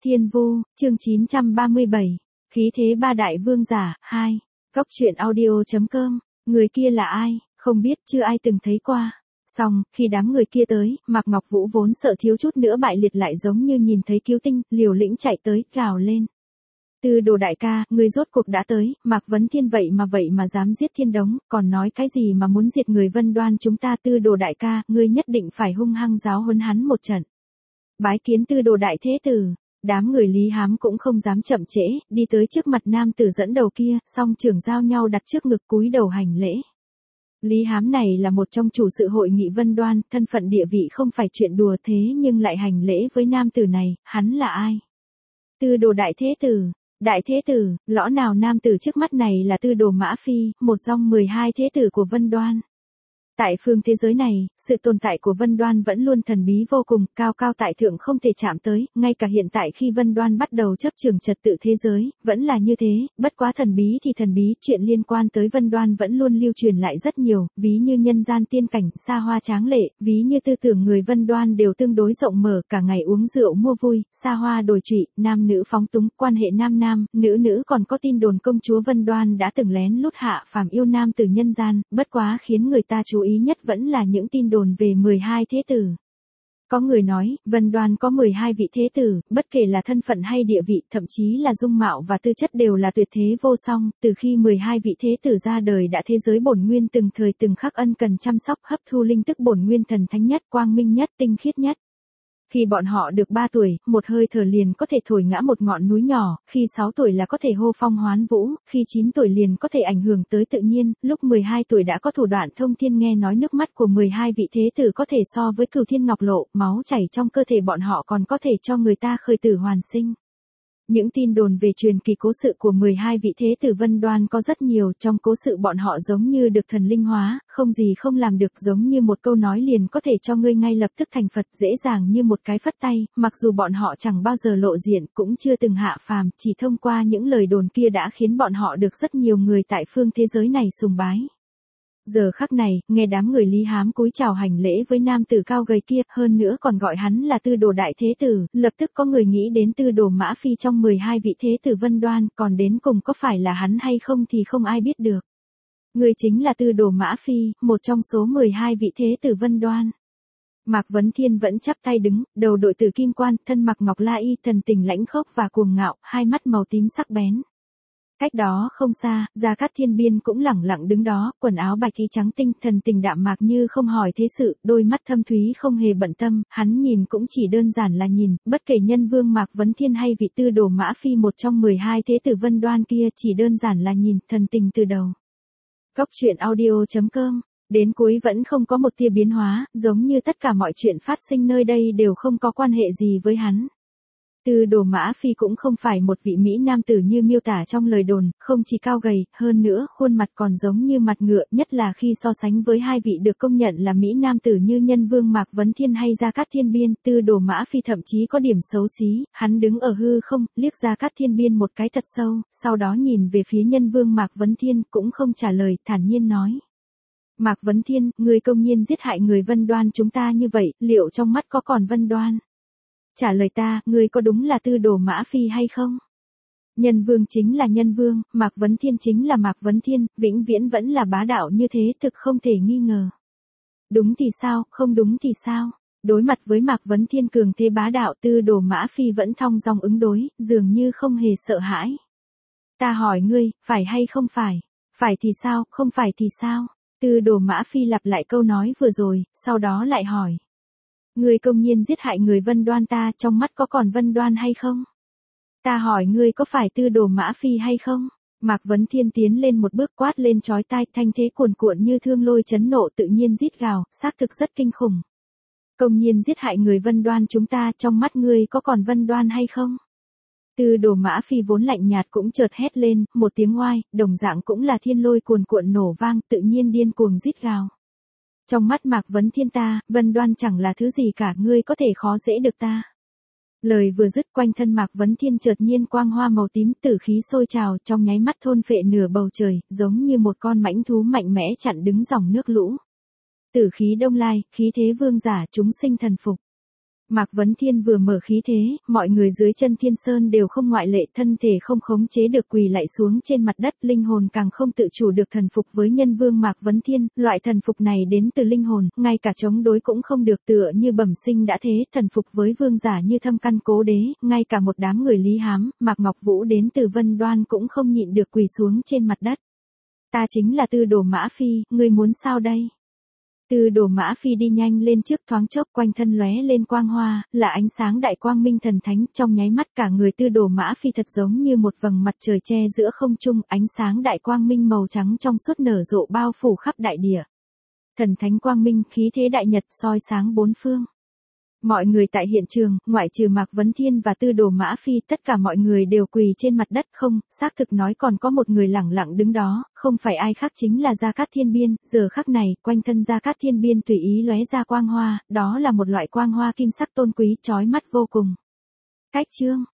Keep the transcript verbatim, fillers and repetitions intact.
Thiên Vu, chương chín trăm ba mươi bảy, khí thế ba đại vương giả, hai, Cốc truyện audio.com, người kia là ai, không biết, chưa ai từng thấy qua. Xong, khi đám người kia tới, Mạc Ngọc Vũ vốn sợ thiếu chút nữa bại liệt lại giống như nhìn thấy cứu tinh, liều lĩnh chạy tới, gào lên. Tư Đồ đại ca, người rốt cuộc đã tới, Mạc Vấn Thiên vậy mà vậy mà dám giết Thiên Đống, còn nói cái gì mà muốn diệt người Vân Đoan chúng ta. Tư Đồ đại ca, ngươi nhất định phải hung hăng giáo huấn hắn một trận. Bái kiến Tư Đồ đại thế tử. Đám người Lý Hám cũng không dám chậm trễ, đi tới trước mặt nam tử dẫn đầu kia, song trưởng giao nhau đặt trước ngực cúi đầu hành lễ. Lý Hám này là một trong chủ sự hội nghị Vân Đoan, thân phận địa vị không phải chuyện đùa thế nhưng lại hành lễ với nam tử này, hắn là ai? Tư Đồ đại thế tử. Đại thế tử, lõ nào nam tử trước mắt này là Tư Đồ Mã Phi, một trong mười hai thế tử của Vân Đoan. Tại phương thế giới này, sự tồn tại của Vân Đoan vẫn luôn thần bí vô cùng, cao cao tại thượng không thể chạm tới, ngay cả hiện tại khi Vân Đoan bắt đầu chấp trường trật tự thế giới, vẫn là như thế, bất quá thần bí thì thần bí, chuyện liên quan tới Vân Đoan vẫn luôn lưu truyền lại rất nhiều, ví như nhân gian tiên cảnh, xa hoa tráng lệ, ví như tư tưởng người Vân Đoan đều tương đối rộng mở, cả ngày uống rượu mua vui, xa hoa đồi trụy, nam nữ phóng túng, quan hệ nam nam, nữ nữ còn có tin đồn công chúa Vân Đoan đã từng lén lút hạ phàm yêu nam từ nhân gian, bất quá khiến người ta chú ý nhất vẫn là những tin đồn về mười hai thế tử. Có người nói, Vân Đoan có mười hai vị thế tử, bất kể là thân phận hay địa vị, thậm chí là dung mạo và tư chất đều là tuyệt thế vô song, từ khi mười hai vị thế tử ra đời đã thế giới bổn nguyên từng thời từng khắc ân cần chăm sóc hấp thu linh tức bổn nguyên thần thánh nhất, quang minh nhất, tinh khiết nhất. Khi bọn họ được ba tuổi, một hơi thở liền có thể thổi ngã một ngọn núi nhỏ, khi sáu tuổi là có thể hô phong hoán vũ, khi chín tuổi liền có thể ảnh hưởng tới tự nhiên, lúc mười hai tuổi đã có thủ đoạn thông thiên. Nghe nói nước mắt của mười hai vị thế tử có thể so với cửu thiên ngọc lộ, máu chảy trong cơ thể bọn họ còn có thể cho người ta khởi tử hoàn sinh. Những tin đồn về truyền kỳ cố sự của mười hai vị thế tử Vân Đoan có rất nhiều, trong cố sự bọn họ giống như được thần linh hóa, không gì không làm được, giống như một câu nói liền có thể cho ngươi ngay lập tức thành Phật, dễ dàng như một cái phất tay, mặc dù bọn họ chẳng bao giờ lộ diện, cũng chưa từng hạ phàm, chỉ thông qua những lời đồn kia đã khiến bọn họ được rất nhiều người tại phương thế giới này sùng bái. Giờ khắc này, nghe đám người Lý Hám cúi chào hành lễ với nam tử cao gầy kia, hơn nữa còn gọi hắn là Tư Đồ đại thế tử, lập tức có người nghĩ đến Tư Đồ Mã Phi trong mười hai vị thế tử Vân Đoan, còn đến cùng có phải là hắn hay không thì không ai biết được. Người chính là Tư Đồ Mã Phi, một trong số mười hai vị thế tử Vân Đoan. Mạc Vấn Thiên vẫn chắp tay đứng, đầu đội tử kim quan, thân mặc ngọc la y, thần tình lãnh khốc và cuồng ngạo, hai mắt màu tím sắc bén. Cách đó không xa, Gia Cát Thiên Biên cũng lẳng lặng đứng đó, quần áo bạch y trắng tinh, thần tình đạm mạc như không hỏi thế sự, đôi mắt thâm thúy không hề bận tâm, hắn nhìn cũng chỉ đơn giản là nhìn, bất kể nhân vương Mạc Vấn Thiên hay vị Tư Đồ Mã Phi một trong mười hai thế tử Vân Đoan kia, chỉ đơn giản là nhìn, thần tình từ đầu. Cốc truyện audio.com, đến cuối vẫn không có một tia biến hóa, giống như tất cả mọi chuyện phát sinh nơi đây đều không có quan hệ gì với hắn. Tư Đồ Mã Phi cũng không phải một vị mỹ nam tử như miêu tả trong lời đồn, không chỉ cao gầy, hơn nữa khuôn mặt còn giống như mặt ngựa, nhất là khi so sánh với hai vị được công nhận là mỹ nam tử như nhân vương Mạc Vấn Thiên hay Gia Cát Thiên Biên. Tư Đồ Mã Phi thậm chí có điểm xấu xí, hắn đứng ở hư không, liếc Gia Cát Thiên Biên một cái thật sâu, sau đó nhìn về phía nhân vương Mạc Vấn Thiên, cũng không trả lời, thản nhiên nói. Mạc Vấn Thiên, người công nhiên giết hại người Vân Đoan chúng ta như vậy, liệu trong mắt có còn Vân Đoan? Trả lời ta, ngươi có đúng là Tư Đồ Mã Phi hay không? Nhân vương chính là nhân vương, Mạc Vấn Thiên chính là Mạc Vấn Thiên, vĩnh viễn vẫn là bá đạo như thế, thực không thể nghi ngờ. Đúng thì sao, không đúng thì sao? Đối mặt với Mạc Vấn Thiên cường thế bá đạo, Tư Đồ Mã Phi vẫn thong dong ứng đối, dường như không hề sợ hãi. Ta hỏi ngươi, phải hay không phải? Phải thì sao, không phải thì sao? Tư Đồ Mã Phi lặp lại câu nói vừa rồi, sau đó lại hỏi. Ngươi công nhiên giết hại người Vân Đoan ta, trong mắt có còn Vân Đoan hay không? Ta hỏi ngươi có phải Tư Đồ Mã Phi hay không? Mạc Vấn Thiên tiến lên một bước quát lên chói tai, thanh thế cuồn cuộn như thương lôi chấn nộ, tự nhiên rít gào, xác thực rất kinh khủng. Công nhiên giết hại người Vân Đoan chúng ta, trong mắt ngươi có còn Vân Đoan hay không? Tư Đồ Mã Phi vốn lạnh nhạt cũng chợt hét lên, một tiếng oai, đồng dạng cũng là thiên lôi cuồn cuộn nổ vang, tự nhiên điên cuồng rít gào. Trong mắt Mạc Vấn Thiên ta, Vân Đoan chẳng là thứ gì cả, ngươi có thể khó dễ được ta. Lời vừa dứt, quanh thân Mạc Vấn Thiên chợt nhiên quang hoa màu tím, tử khí sôi trào, trong nháy mắt thôn phệ nửa bầu trời, giống như một con mãnh thú mạnh mẽ chặn đứng dòng nước lũ. Tử khí đông lai, khí thế vương giả, chúng sinh thần phục. Mạc Vấn Thiên vừa mở khí thế, mọi người dưới chân Thiên Sơn đều không ngoại lệ, thân thể không khống chế được quỳ lạy xuống trên mặt đất, linh hồn càng không tự chủ được thần phục với nhân vương Mạc Vấn Thiên, loại thần phục này đến từ linh hồn, ngay cả chống đối cũng không được, tựa như bẩm sinh đã thế, thần phục với vương giả như Thâm Căn Cố Đế, ngay cả một đám người Lý Hám, Mạc Ngọc Vũ đến từ Vân Đoan cũng không nhịn được quỳ xuống trên mặt đất. Ta chính là Tư Đồ Mã Phi, ngươi muốn sao đây? Tư Đồ Mã Phi đi nhanh lên trước, thoáng chốc quanh thân lóe lên quang hoa, là ánh sáng đại quang minh thần thánh, trong nháy mắt cả người Tư Đồ Mã Phi thật giống như một vầng mặt trời che giữa không trung, ánh sáng đại quang minh màu trắng trong suốt nở rộ bao phủ khắp đại địa. Thần thánh quang minh, khí thế đại nhật soi sáng bốn phương. Mọi người tại hiện trường, ngoại trừ Mạc Vấn Thiên và Tư Đồ Mã Phi, tất cả mọi người đều quỳ trên mặt đất, không, xác thực nói còn có một người lẳng lặng đứng đó, không phải ai khác chính là Gia Cát Thiên Biên, giờ khắc này, quanh thân Gia Cát Thiên Biên tùy ý lóe ra quang hoa, đó là một loại quang hoa kim sắc tôn quý, chói mắt vô cùng. Cách chương